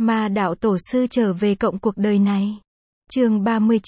Ma đạo tổ sư trở về cộng cuộc đời này. Chương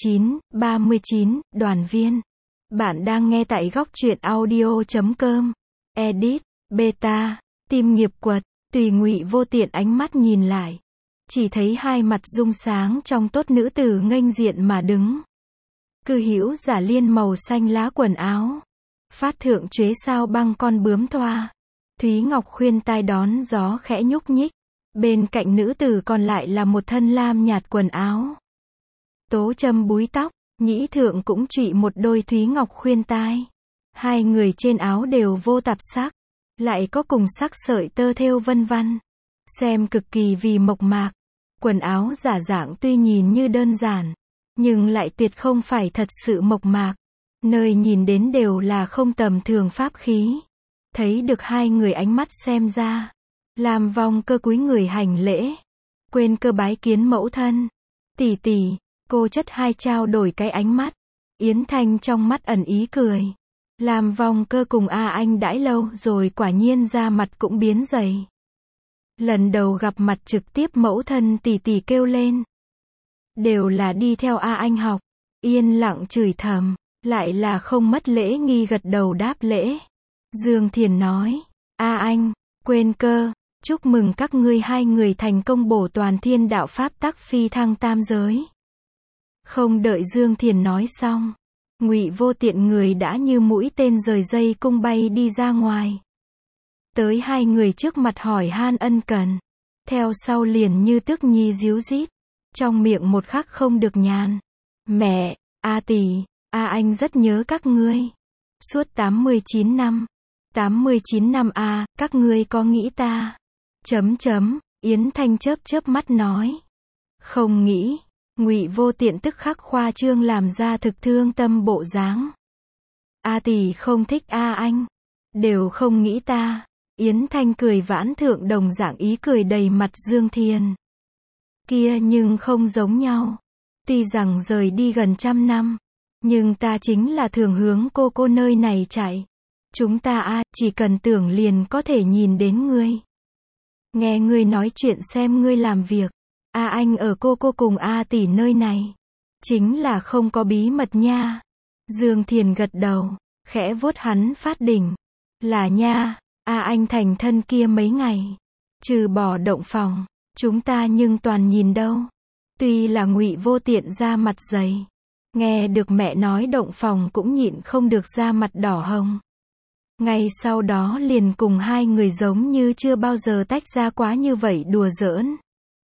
39, đoàn viên. Bạn đang nghe tại góc truyện audio.com. Edit, beta, tim nghiệp quật, tùy Ngụy Vô Tiện ánh mắt nhìn lại. Chỉ thấy hai mặt rung sáng trong tốt nữ tử nghênh diện mà đứng. Cư hữu giả liên màu xanh lá quần áo. Phát thượng chuế sao băng con bướm thoa. Thúy Ngọc khuyên tai đón gió khẽ nhúc nhích. Bên cạnh nữ tử còn lại là một thân lam nhạt quần áo. Tố châm búi tóc, nhĩ thượng cũng trụy một đôi Thúy Ngọc khuyên tai. Hai người trên áo đều vô tạp sắc, lại có cùng sắc sợi tơ thêu vân vân. Xem cực kỳ vì mộc mạc. Quần áo giả dạng tuy nhìn như đơn giản, nhưng lại tuyệt không phải thật sự mộc mạc. Nơi nhìn đến đều là không tầm thường pháp khí. Thấy được hai người ánh mắt xem ra. Lam Vong Cơ cúi người hành lễ. Quên Cơ bái kiến mẫu thân. Tỷ tỷ, cô chất hai trao đổi cái ánh mắt. Yến Thanh trong mắt ẩn ý cười. Lam Vong Cơ cùng A Anh đãi lâu rồi quả nhiên da mặt cũng biến dày. Lần đầu gặp mặt trực tiếp mẫu thân tỷ tỷ kêu lên. Đều là đi theo A Anh học. Yên lặng chửi thầm, lại là không mất lễ nghi gật đầu đáp lễ. Dương Thiền nói, A Anh, Quên Cơ, chúc mừng các ngươi hai người thành công bổ toàn thiên đạo pháp tắc phi thăng tam giới. Không đợi Dương Thiền nói xong, Ngụy Vô Tiện người đã như mũi tên rời dây cung bay đi ra ngoài. Tới hai người trước mặt hỏi han ân cần. Theo sau liền như tước nhi ríu rít. Trong miệng một khắc không được nhàn. Mẹ, A tỷ, A Anh rất nhớ các ngươi. Suốt 89 năm. 89 năm a, các ngươi có nghĩ ta? Yến Thanh chớp mắt nói. Không nghĩ. Ngụy Vô Tiện tức khắc khoa trương làm ra thực thương tâm bộ dáng. A tỷ không thích A Anh. Đều không nghĩ ta. Yến Thanh cười vãn thượng đồng dạng ý cười đầy mặt Dương Thiền. Kia nhưng không giống nhau. Tuy rằng rời đi gần 100 năm. Nhưng ta chính là thường hướng cô nơi này chạy. Chúng ta chỉ cần tưởng liền có thể nhìn đến ngươi. Nghe ngươi nói chuyện xem ngươi làm việc. Anh ở cô cùng A tỷ nơi này. Chính là không có bí mật nha. Dương Thiền gật đầu, khẽ vuốt hắn phát đỉnh. Là nha, anh thành thân kia mấy ngày. Trừ bỏ động phòng, chúng ta nhưng toàn nhìn đâu. Tuy là Ngụy Vô Tiện ra mặt dày. Nghe được mẹ nói động phòng cũng nhịn không được ra mặt đỏ hồng. Ngay sau đó liền cùng hai người giống như chưa bao giờ tách ra quá như vậy đùa giỡn.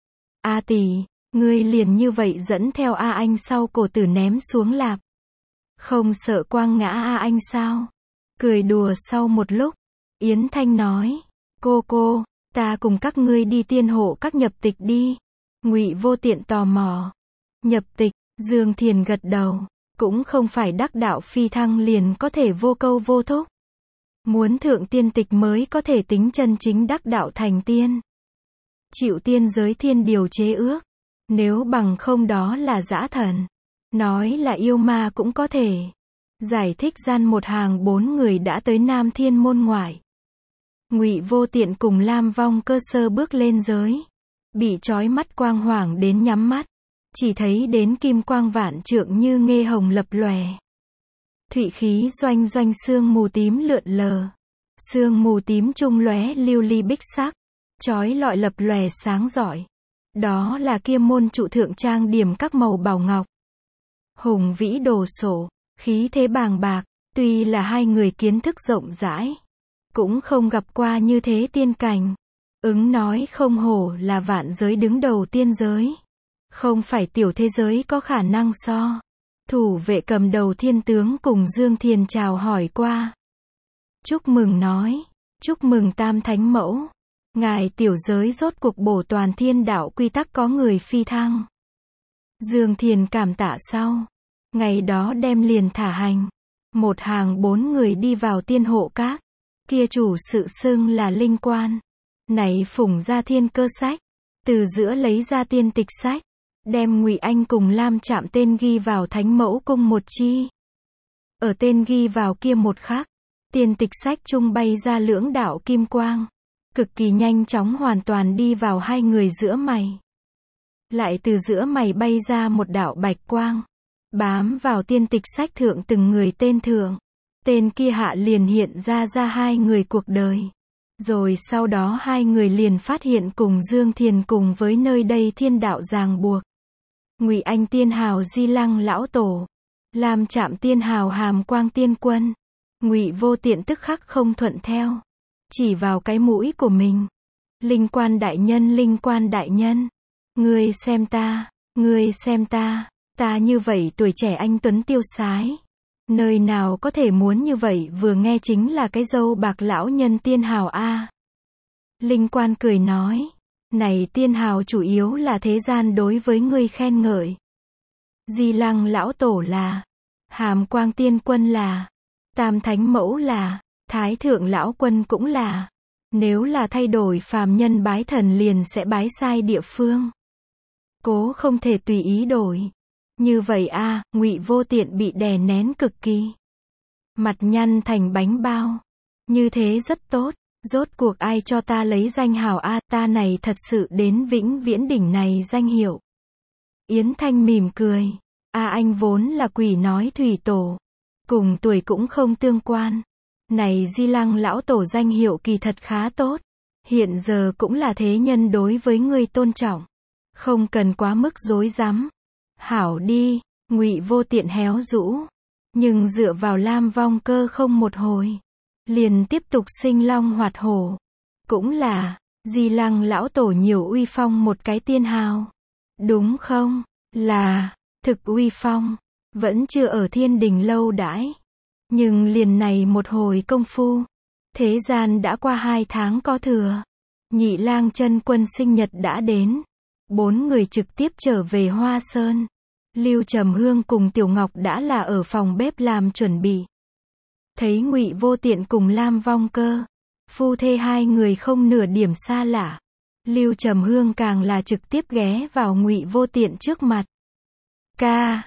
A tỷ, ngươi liền như vậy dẫn theo A Anh sau cổ tử ném xuống lạp. Không sợ quang ngã A Anh sao? Cười đùa sau một lúc, Yến Thanh nói, cô, ta cùng các ngươi đi tiên hộ các nhập tịch đi. Ngụy Vô Tiện tò mò. Nhập tịch, Dương Thiền gật đầu, cũng không phải đắc đạo phi thăng liền có thể vô câu vô thúc. Muốn thượng tiên tịch mới có thể tính chân chính đắc đạo thành tiên. Chịu tiên giới thiên điều chế ước. Nếu bằng không đó là dã thần. Nói là yêu ma cũng có thể. Giải thích gian một hàng 4 người đã tới Nam Thiên môn ngoại. Ngụy Vô Tiện cùng Lam Vong Cơ sơ bước lên giới. Bị chói mắt quang hoảng đến nhắm mắt. Chỉ thấy đến kim quang vạn trượng như nghê hồng lập lòe. Thụy khí doanh sương mù tím lượn lờ. Sương mù tím trung lóe lưu ly bích sắc. Chói lọi lập lòe sáng rọi. Đó là kia môn trụ thượng trang điểm các màu bảo ngọc. Hùng vĩ đồ sổ, khí thế bàng bạc. Tuy là hai người kiến thức rộng rãi, cũng không gặp qua như thế tiên cảnh. Ứng nói không hổ là vạn giới đứng đầu tiên giới. Không phải tiểu thế giới có khả năng so. Thủ vệ cầm đầu thiên tướng cùng Dương Thiền chào hỏi qua. Chúc mừng nói. Chúc mừng Tam Thánh Mẫu. Ngài tiểu giới rốt cuộc bổ toàn thiên đạo quy tắc có người phi thăng. Dương Thiền cảm tạ sau. Ngày đó đem liền thả hành. Một hàng 4 người đi vào tiên hộ các. Kia chủ sự xưng là linh quan. Này phủng ra thiên cơ sách. Từ giữa lấy ra tiên tịch sách. Đem Ngụy Anh cùng Lam Trạm tên ghi vào Thánh Mẫu cung một chi. Ở tên ghi vào kia một khắc. Tiên tịch sách trung bay ra lưỡng đạo kim quang. Cực kỳ nhanh chóng hoàn toàn đi vào hai người giữa mày. Lại từ giữa mày bay ra một đạo bạch quang. Bám vào tiên tịch sách thượng từng người tên thượng. Tên kia hạ liền hiện ra hai người cuộc đời. Rồi sau đó hai người liền phát hiện cùng Dương Thiền cùng với nơi đây thiên đạo ràng buộc. Ngụy Anh tiên hào Di Lăng lão tổ. Lam Trạm tiên hào Hàm Quang tiên quân. Ngụy Vô Tiện tức khắc không thuận theo. Chỉ vào cái mũi của mình. Linh Quan đại nhân, Linh Quan đại nhân. Ngươi xem ta, ta như vậy tuổi trẻ anh tuấn tiêu sái. Nơi nào có thể muốn như vậy, vừa nghe chính là cái dâu bạc lão nhân tiên hào a. Linh Quan cười nói, này tiên hào chủ yếu là thế gian đối với ngươi khen ngợi. Di Lăng lão tổ là, Hàm Quang tiên quân là, Tam Thánh mẫu là, Thái thượng lão quân cũng là. Nếu là thay đổi phàm nhân bái thần liền sẽ bái sai địa phương. Cố không thể tùy ý đổi. Như vậy a, Ngụy Vô Tiện bị đè nén cực kỳ. Mặt nhăn thành bánh bao. Như thế rất tốt. Rốt cuộc ai cho ta lấy danh hào a, ta này thật sự đến vĩnh viễn đỉnh này danh hiệu. Yến Thanh mỉm cười. Anh vốn là quỷ nói thủy tổ. Cùng tuổi cũng không tương quan. Này Di Lăng lão tổ danh hiệu kỳ thật khá tốt. Hiện giờ cũng là thế nhân đối với ngươi tôn trọng. Không cần quá mức rối rắm. Hảo đi, Ngụy Vô Tiện héo rũ. Nhưng dựa vào Lam Vong Cơ không một hồi. Liền tiếp tục sinh long hoạt hổ. Cũng là, Di Lăng lão tổ nhiều uy phong một cái tiên hào. Đúng không? Là, thực uy phong. Vẫn chưa ở thiên đình lâu đãi. Nhưng liền này một hồi công phu. Thế gian đã qua 2 tháng có thừa. Nhị Lang chân quân sinh nhật đã đến. 4 người trực tiếp trở về Hoa Sơn. Lưu Trầm Hương cùng Tiểu Ngọc đã là ở phòng bếp làm chuẩn bị. Thấy Ngụy Vô Tiện cùng Lam Vong Cơ, phu thê hai người không nửa điểm xa lạ. Lưu Trầm Hương càng là trực tiếp ghé vào Ngụy Vô Tiện trước mặt. Ca,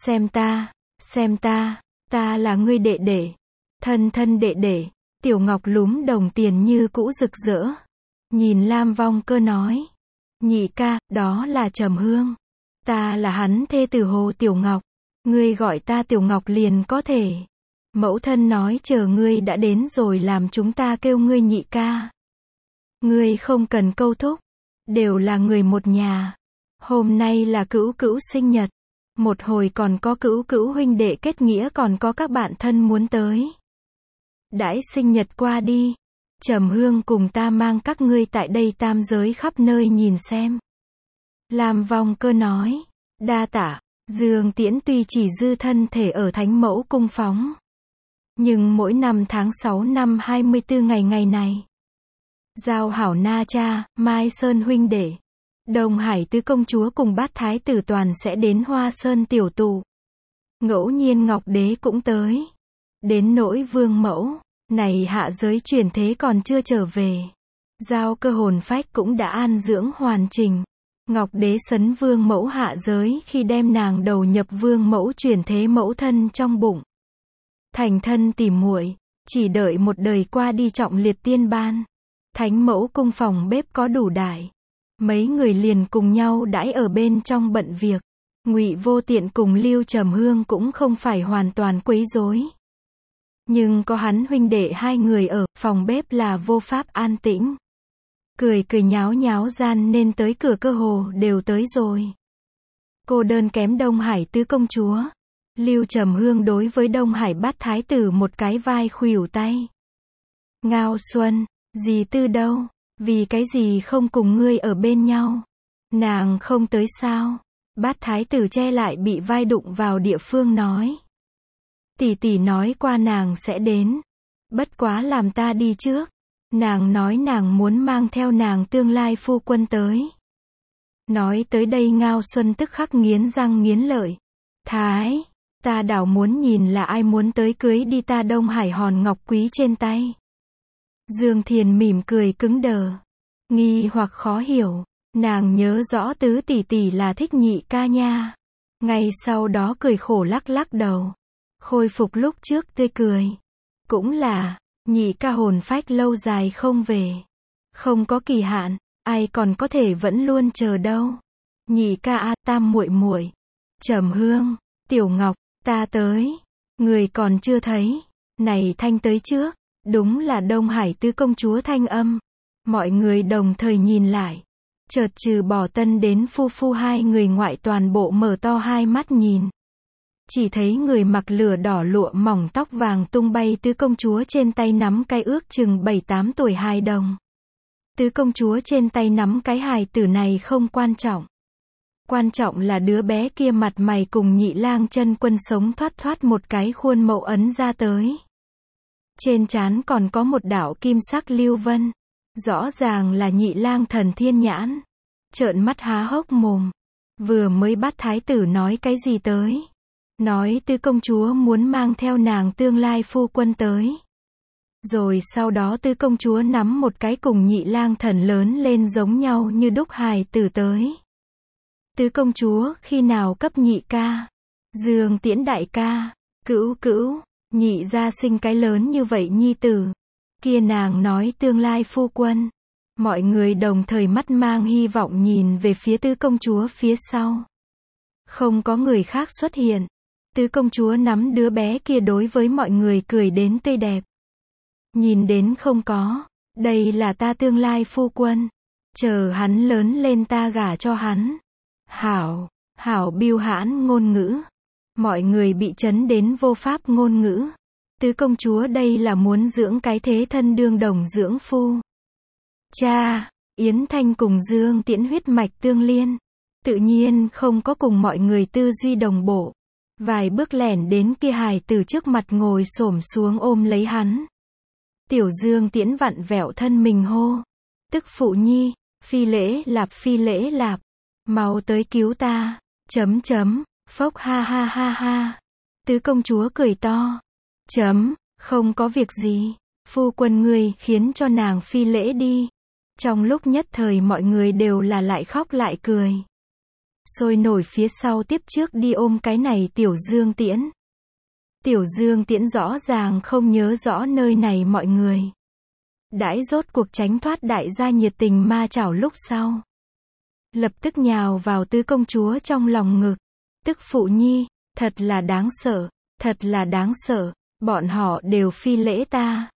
xem ta, ta là ngươi đệ đệ. Thân đệ đệ. Tiểu Ngọc lúm đồng tiền như cũ rực rỡ. Nhìn Lam Vong Cơ nói. Nhị ca, đó là Trầm Hương. Ta là hắn thê tử Hồ Tiểu Ngọc. Ngươi gọi ta Tiểu Ngọc liền có thể. Mẫu thân nói chờ ngươi đã đến rồi làm chúng ta kêu ngươi nhị ca. Ngươi không cần câu thúc. Đều là người một nhà. Hôm nay là cữu cữu sinh nhật. Một hồi còn có cữu cữu huynh đệ kết nghĩa, còn có các bạn thân muốn tới. Đãi sinh nhật qua đi. Trầm Hương cùng ta mang các ngươi tại đây tam giới khắp nơi nhìn xem. Lam Vong Cơ nói. Đa tạ. Dương Tiễn tuy chỉ dư thân thể ở Thánh Mẫu cung phóng. Nhưng mỗi năm tháng 6 năm 24 ngày này. Giao hảo Na Cha, Mai Sơn huynh đệ. Đông Hải tứ công chúa cùng bát thái tử toàn sẽ đến Hoa Sơn tiểu tụ. Ngẫu nhiên Ngọc Đế cũng tới. Đến nỗi Vương Mẫu. Này hạ giới chuyển thế còn chưa trở về. Giao Cơ hồn phách cũng đã an dưỡng hoàn chỉnh. Ngọc Đế sấn Vương Mẫu hạ giới khi đem nàng đầu nhập Vương Mẫu chuyển thế mẫu thân trong bụng. Thành thân tỉ muội, chỉ đợi một đời qua đi trọng liệt tiên ban. Thánh Mẫu cung phòng bếp có đủ đại. Mấy người liền cùng nhau đãi ở bên trong bận việc. Ngụy Vô Tiện cùng Lưu Trầm Hương cũng không phải hoàn toàn quấy rối. Nhưng có hắn huynh đệ hai người ở, phòng bếp là vô pháp an tĩnh. Cười nháo nháo gian nên tới cửa cơ hồ đều tới rồi. Cô đơn kém Đông Hải tứ công chúa. Lưu Trầm Hương đối với Đông Hải bát thái tử một cái vai khuỷu tay. Ngao Xuân, dì Tư đâu? Vì cái gì không cùng ngươi ở bên nhau? Nàng không tới sao? Bát thái tử che lại bị vai đụng vào địa phương nói. Tỷ tỷ nói qua nàng sẽ đến. Bất quá làm ta đi trước. Nàng nói nàng muốn mang theo nàng tương lai phu quân tới. Nói tới đây Ngao Xuân tức khắc nghiến răng nghiến lợi. Thái, ta đảo muốn nhìn là ai muốn tới cưới đi ta Đông Hải hòn ngọc quý trên tay. Dương Thiền mỉm cười cứng đờ. Nghi hoặc khó hiểu. Nàng nhớ rõ tứ tỷ tỷ là thích nhị ca nha. Ngay sau đó cười khổ lắc lắc đầu. Khôi phục lúc trước tươi cười. Cũng là, nhị ca hồn phách lâu dài không về. Không có kỳ hạn, ai còn có thể vẫn luôn chờ đâu. Nhị ca a, Tam muội muội, Trầm Hương, Tiểu Ngọc, ta tới. Người còn chưa thấy. Này Thanh tới trước. Đúng là Đông Hải tứ công chúa thanh âm. Mọi người đồng thời nhìn lại. Chợt trừ bỏ Tân đến phu phu hai người ngoại toàn bộ mở to hai mắt nhìn. Chỉ thấy người mặc lửa đỏ lụa mỏng tóc vàng tung bay tứ công chúa trên tay nắm cái ước chừng 7-8 tuổi hài đồng. Tứ công chúa trên tay nắm cái hài tử này không quan trọng. Quan trọng là đứa bé kia mặt mày cùng Nhị Lang chân quân sống thoát thoát một cái khuôn mẫu ấn ra tới. Trên trán còn có một đạo kim sắc lưu vân. Rõ ràng là Nhị Lang thần thiên nhãn. Trợn mắt há hốc mồm. Vừa mới bắt thái tử nói cái gì tới. Nói tứ công chúa muốn mang theo nàng tương lai phu quân tới. Rồi sau đó tứ công chúa nắm một cái cùng Nhị Lang thần lớn lên giống nhau như đúc hài tử tới. Tứ công chúa khi nào cấp nhị ca. Dương Tiễn đại ca. Cữu cữu. Nhị gia sinh cái lớn như vậy nhi tử. Kia nàng nói tương lai phu quân. Mọi người đồng thời mắt mang hy vọng nhìn về phía tứ công chúa phía sau. Không có người khác xuất hiện. Tứ công chúa nắm đứa bé kia đối với mọi người cười đến tươi đẹp. Nhìn đến không có. Đây là ta tương lai phu quân. Chờ hắn lớn lên ta gả cho hắn. Hảo, hảo biêu hãn ngôn ngữ. Mọi người bị chấn đến vô pháp ngôn ngữ. Tứ công chúa đây là muốn dưỡng cái thế thân đương đồng dưỡng phu. Cha, Yến Thanh cùng Dương Tiễn huyết mạch tương liên. Tự nhiên không có cùng mọi người tư duy đồng bộ. Vài bước lẻn đến kia hài tử trước mặt ngồi xổm xuống ôm lấy hắn. Tiểu Dương Tiễn vặn vẹo thân mình hô. Tức phụ nhi, phi lễ lạp. Mau tới cứu ta. Phốc ha ha ha ha. Tứ công chúa cười to. Không có việc gì. Phu quân ngươi khiến cho nàng phi lễ đi. Trong lúc nhất thời mọi người đều là lại khóc lại cười. Sôi nổi phía sau tiếp trước đi ôm cái này Tiểu Dương Tiễn. Tiểu Dương Tiễn rõ ràng không nhớ rõ nơi này mọi người. Đãi rốt cuộc tránh thoát đại gia nhiệt tình ma chảo lúc sau. Lập tức nhào vào tứ công chúa trong lòng ngực. Tức phụ nhi, thật là đáng sợ, thật là đáng sợ, bọn họ đều phi lễ ta.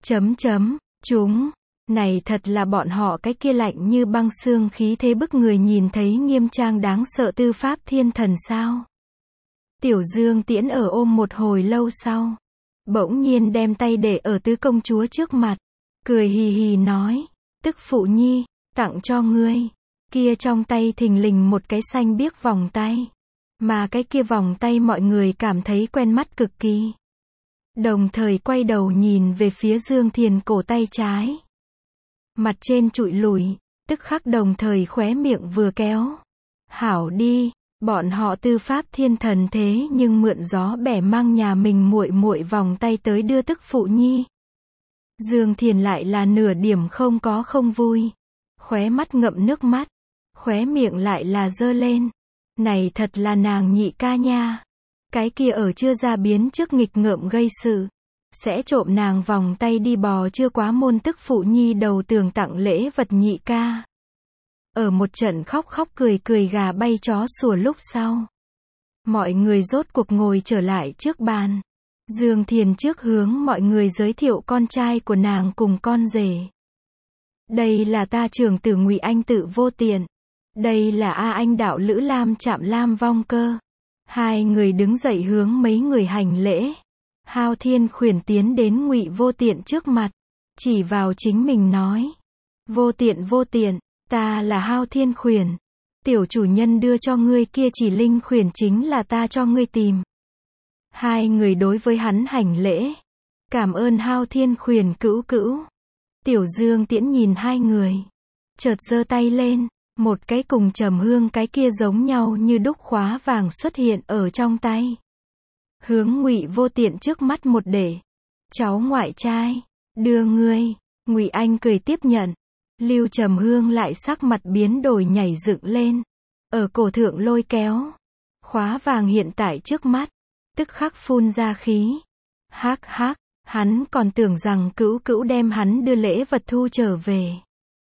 Chúng, này thật là bọn họ cái kia lạnh như băng xương khí thế bức người nhìn thấy nghiêm trang đáng sợ tư pháp thiên thần sao. Tiểu Dương Tiễn ở ôm một hồi lâu sau. Bỗng nhiên đem tay để ở tứ công chúa trước mặt. Cười hì hì nói, tức phụ nhi, tặng cho ngươi. Kia trong tay thình lình một cái xanh biếc vòng tay. Mà cái kia vòng tay mọi người cảm thấy quen mắt cực kỳ. Đồng thời quay đầu nhìn về phía Dương Thiền cổ tay trái. Mặt trên trụi lùi, tức khắc đồng thời khóe miệng vừa kéo. Hảo đi, bọn họ tư pháp thiên thần thế nhưng mượn gió bẻ mang nhà mình muội muội vòng tay tới đưa tức phụ nhi. Dương Thiền lại là nửa điểm không vui. Khóe mắt ngậm nước mắt. Khóe miệng lại là giơ lên. Này thật là nàng nhị ca nha. Cái kia ở chưa ra biến trước nghịch ngợm gây sự. Sẽ trộm nàng vòng tay đi bò chưa quá môn tức phụ nhi đầu tường tặng lễ vật nhị ca. Ở một trận khóc cười gà bay chó sủa lúc sau. Mọi người rốt cuộc ngồi trở lại trước bàn. Dương Thiền trước hướng mọi người giới thiệu con trai của nàng cùng con rể. Đây là ta trưởng tử Ngụy Anh Tự Vô Tiện. Đây là A Anh đạo Lữ Lam Trạm Lam Vong Cơ. Hai người đứng dậy hướng mấy người hành lễ. Hao Thiên Khuyển tiến đến Ngụy Vô Tiện trước mặt. Chỉ vào chính mình nói. Vô tiện, ta là Hao Thiên Khuyển. Tiểu chủ nhân đưa cho ngươi kia chỉ linh khuyển chính là ta cho ngươi tìm. Hai người đối với hắn hành lễ. Cảm ơn Hao Thiên Khuyển cữu cữu. Tiểu Dương Tiễn nhìn hai người. Chợt giơ tay lên. Một cái cùng Trầm Hương cái kia giống nhau như đúc khóa vàng xuất hiện ở trong tay. Hướng Ngụy Vô Tiện trước mắt một để. Cháu ngoại trai. Đưa ngươi. Ngụy Anh cười tiếp nhận. Lưu Trầm Hương lại sắc mặt biến đổi nhảy dựng lên. Ở cổ thượng lôi kéo. Khóa vàng hiện tại trước mắt. Tức khắc phun ra khí. Hắc, hắn còn tưởng rằng cữu cữu đem hắn đưa lễ vật thu trở về.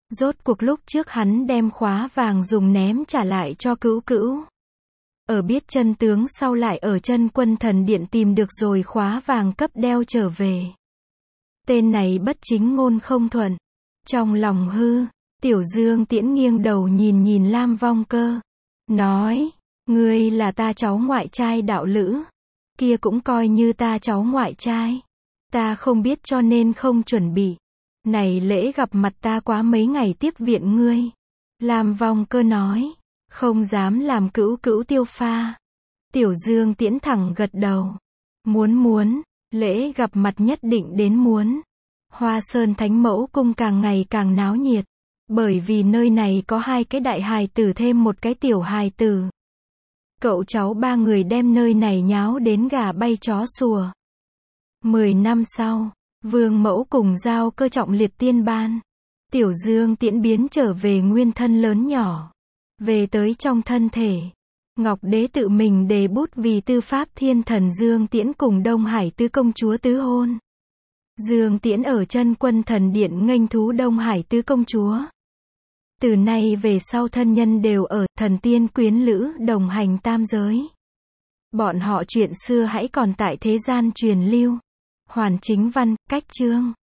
Rốt cuộc lúc trước hắn đem khóa vàng dùng ném trả lại cho Cữu Cữu. Ở biết chân tướng sau lại ở Chân Quân Thần Điện tìm được rồi khóa vàng cấp đeo trở về. Tên này bất chính ngôn không thuận. Trong lòng hư, Tiểu Dương Tiễn nghiêng đầu nhìn nhìn Lam Vong Cơ. Nói, ngươi là ta cháu ngoại trai đạo lữ. Kia cũng coi như ta cháu ngoại trai. Ta không biết cho nên không chuẩn bị. Này lễ gặp mặt ta quá mấy ngày tiếp viện ngươi. Lam Vong Cơ nói, không dám làm Cữu Cữu tiêu pha. Tiểu Dương Tiễn thẳng gật đầu. Muốn, lễ gặp mặt nhất định đến muốn. Hoa Sơn Thánh Mẫu Cung càng ngày càng náo nhiệt. Bởi vì nơi này có 2 cái đại hài tử thêm 1 cái tiểu hài tử. Cậu cháu 3 người đem nơi này nháo đến gà bay chó sủa. 10 năm sau, Vương Mẫu cùng giao cơ trọng liệt tiên ban. Tiểu Dương Tiễn biến trở về nguyên thân lớn nhỏ. Về tới trong thân thể. Ngọc Đế tự mình đề bút vì tư pháp thiên thần Dương Tiễn cùng Đông Hải Tứ công chúa tứ hôn. Dương Tiễn ở Chân Quân Thần Điện nghênh thú Đông Hải Tứ công chúa. Từ nay về sau thân nhân đều ở thần tiên quyến lữ đồng hành tam giới. Bọn họ chuyện xưa hãy còn tại thế gian truyền lưu. Hoàn Chính Văn, cách chương.